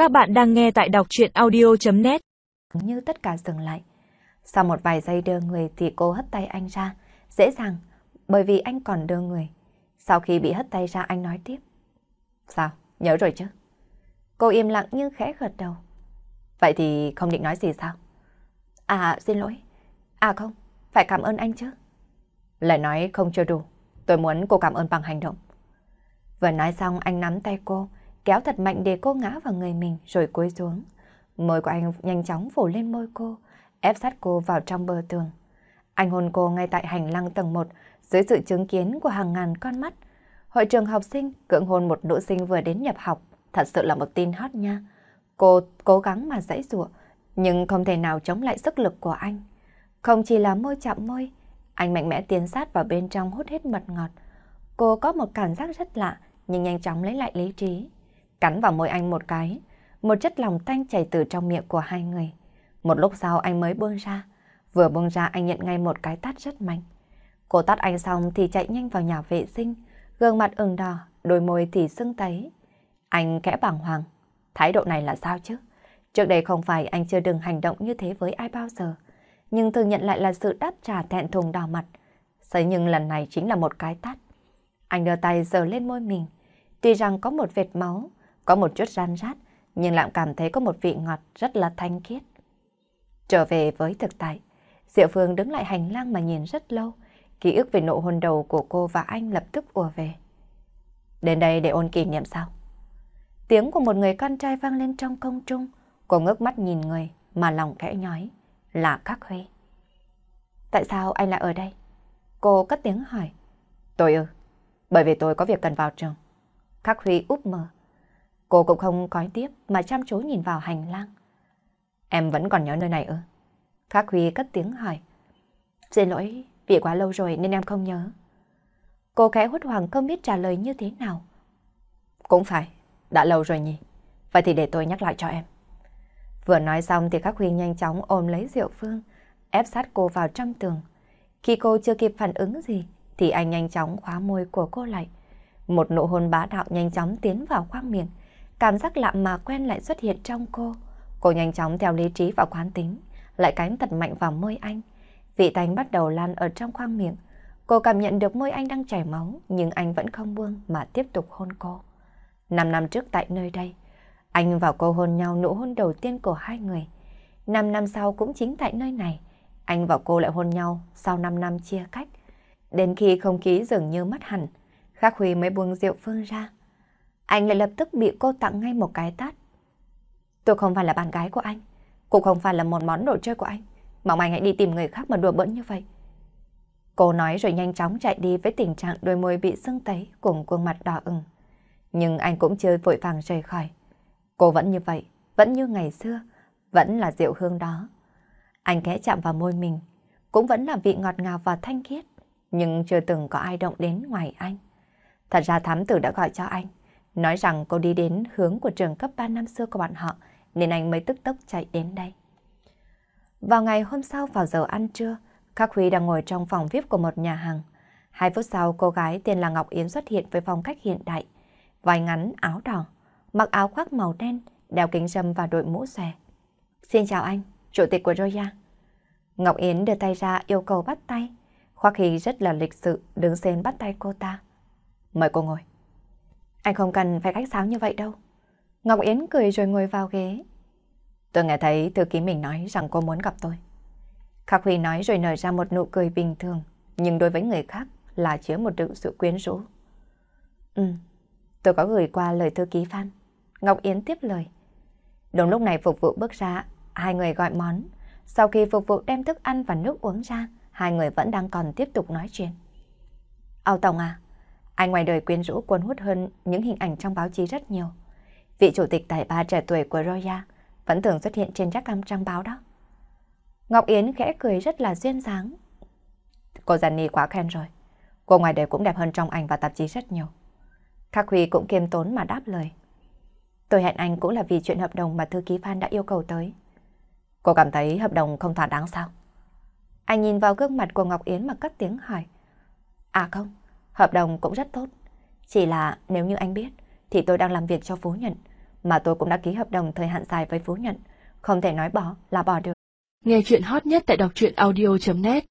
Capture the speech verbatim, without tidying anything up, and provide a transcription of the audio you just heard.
Các bạn đang nghe tại đọc truyện audio chấm net. Như tất cả dừng lại. Sau một vài giây đưa người thì cô hất tay anh ra. Dễ dàng, bởi vì anh còn đưa người. Sau khi bị hất tay ra anh nói tiếp. Sao? Nhớ rồi chứ? Cô im lặng nhưng khẽ gật đầu. Vậy thì không định nói gì sao? À xin lỗi. À không, phải cảm ơn anh chứ. Lời nói không chưa đủ. Tôi muốn cô cảm ơn bằng hành động. Vừa nói xong anh nắm tay cô, kéo thật mạnh để cô ngã vào người mình rồi cúi xuống. Môi của anh nhanh chóng phủ lên môi cô, ép sát cô vào trong bờ tường. Anh hôn cô ngay tại hành lang tầng một, dưới sự chứng kiến của hàng ngàn con mắt. Hội trường học sinh cưỡng hôn một nữ sinh vừa đến nhập học, thật sự là một tin hot nha. Cô cố gắng mà giãy giụa, nhưng không thể nào chống lại sức lực của anh. Không chỉ là môi chạm môi, anh mạnh mẽ tiến sát vào bên trong hút hết mật ngọt. Cô có một cảm giác rất lạ, nhưng nhanh chóng lấy lại lý trí. Cắn vào môi anh một cái, một chất lòng tanh chảy từ trong miệng của hai người. Một lúc sau anh mới buông ra. Vừa buông ra anh nhận ngay một cái tát rất mạnh. Cô tát anh xong thì chạy nhanh vào nhà vệ sinh, gương mặt ửng đỏ, đôi môi thì sưng tấy. Anh khẽ bàng hoàng. Thái độ này là sao chứ? Trước đây không phải anh chưa từng hành động như thế với ai bao giờ, nhưng thừa nhận lại là sự đáp trả thẹn thùng đỏ mặt. Thế nhưng lần này chính là một cái tát. Anh đưa tay sờ lên môi mình. Tuy rằng có một vệt máu, có một chút ran rát, nhưng lại cảm thấy có một vị ngọt rất là thanh khiết. Trở về với thực tại, Diệu Phương đứng lại hành lang mà nhìn rất lâu. Ký ức về nụ hôn đầu của cô và anh lập tức ùa về. Đến đây để ôn kỷ niệm sao? Tiếng của một người con trai vang lên trong không trung. Cô ngước mắt nhìn người mà lòng khẽ nhói. Là Khắc Huy. Tại sao anh lại ở đây? Cô cất tiếng hỏi. Tôi ư? Bởi vì tôi có việc cần vào trường. Khắc Huy úp mờ. Cô cũng không nói tiếp mà chăm chú nhìn vào hành lang. Em vẫn còn nhớ nơi này ư? Khắc Huy cất tiếng hỏi. Xin lỗi, vì quá lâu rồi nên em không nhớ. Cô khẽ hốt hoảng không biết trả lời như thế nào. Cũng phải, đã lâu rồi nhỉ. Vậy thì để tôi nhắc lại cho em. Vừa nói xong thì Khắc Huy nhanh chóng ôm lấy Diệu Phương, ép sát cô vào trong tường. Khi cô chưa kịp phản ứng gì thì anh nhanh chóng khóa môi của cô lại. Một nụ hôn bá đạo nhanh chóng tiến vào khoang miệng. Cảm giác lạ mà quen lại xuất hiện trong cô. Cô nhanh chóng theo lý trí và quán tính, lại cánh thật mạnh vào môi anh. Vị tanh bắt đầu lan ở trong khoang miệng. Cô cảm nhận được môi anh đang chảy máu, nhưng anh vẫn không buông mà tiếp tục hôn cô. Năm năm trước tại nơi đây, anh và cô hôn nhau nụ hôn đầu tiên của hai người. Năm năm sau cũng chính tại nơi này, anh và cô lại hôn nhau sau năm năm chia cách. Đến khi không khí dường như mất hẳn, Khắc Huy mới buông Diệu Phương ra. Anh lại lập tức bị cô tặng ngay một cái tát. Tôi không phải là bạn gái của anh, cũng không phải là một món đồ chơi của anh. Mong anh hãy đi tìm người khác mà đùa bỡn như vậy. Cô nói rồi nhanh chóng chạy đi với tình trạng đôi môi bị sưng tấy cùng khuôn mặt đỏ ửng. Nhưng anh cũng chưa vội vàng rời khỏi. Cô vẫn như vậy, vẫn như ngày xưa, vẫn là Diệu Hương đó. Anh khẽ chạm vào môi mình, cũng vẫn là vị ngọt ngào và thanh khiết, nhưng chưa từng có ai động đến ngoài anh. Thật ra thám tử đã gọi cho anh, nói rằng cô đi đến hướng của trường cấp ba năm xưa của bọn họ, nên anh mới tức tốc chạy đến đây. Vào ngày hôm sau vào giờ ăn trưa, Khắc Huy đang ngồi trong phòng vi ai pi của một nhà hàng. Hai phút sau, cô gái tên là Ngọc Yến xuất hiện với phong cách hiện đại, vai ngắn áo đỏ, mặc áo khoác màu đen, đeo kính râm và đội mũ xòe. Xin chào anh, chủ tịch của Roya. Ngọc Yến đưa tay ra yêu cầu bắt tay. Khoa Khi rất là lịch sự đứng lên bắt tay cô ta. Mời cô ngồi. Anh không cần phải khách sáo như vậy đâu. Ngọc Yến cười rồi ngồi vào ghế. Tôi nghe thấy thư ký mình nói rằng cô muốn gặp tôi. Khắc Huy nói rồi nở ra một nụ cười bình thường, nhưng đối với người khác là chứa một sự quyến rũ. Ừ, tôi có gửi qua lời thư ký Phan. Ngọc Yến tiếp lời. Đúng lúc này phục vụ bước ra, hai người gọi món. Sau khi phục vụ đem thức ăn và nước uống ra, hai người vẫn đang còn tiếp tục nói chuyện. Âu Tổng à, anh ngoài đời quyến rũ cuốn hút hơn những hình ảnh trong báo chí rất nhiều. Vị chủ tịch tài ba trẻ tuổi của Roya vẫn thường xuất hiện trên các trang báo đó. Ngọc Yến khẽ cười rất là duyên dáng. Cô Gianni quá khen rồi. Cô ngoài đời cũng đẹp hơn trong ảnh và tạp chí rất nhiều. Khắc Huy cũng kiêm tốn mà đáp lời. Tôi hẹn anh cũng là vì chuyện hợp đồng mà thư ký Phan đã yêu cầu tới. Cô cảm thấy hợp đồng không thỏa đáng sao? Anh nhìn vào gương mặt của Ngọc Yến mà cất tiếng hỏi. À không, hợp đồng cũng rất tốt. Chỉ là nếu như anh biết thì tôi đang làm việc cho Phú Nhuận. Mà tôi cũng đã ký hợp đồng thời hạn dài với Phú Nhuận, không thể nói bỏ là bỏ được. Nghe chuyện hot nhất tại đọc truyện audio chấm net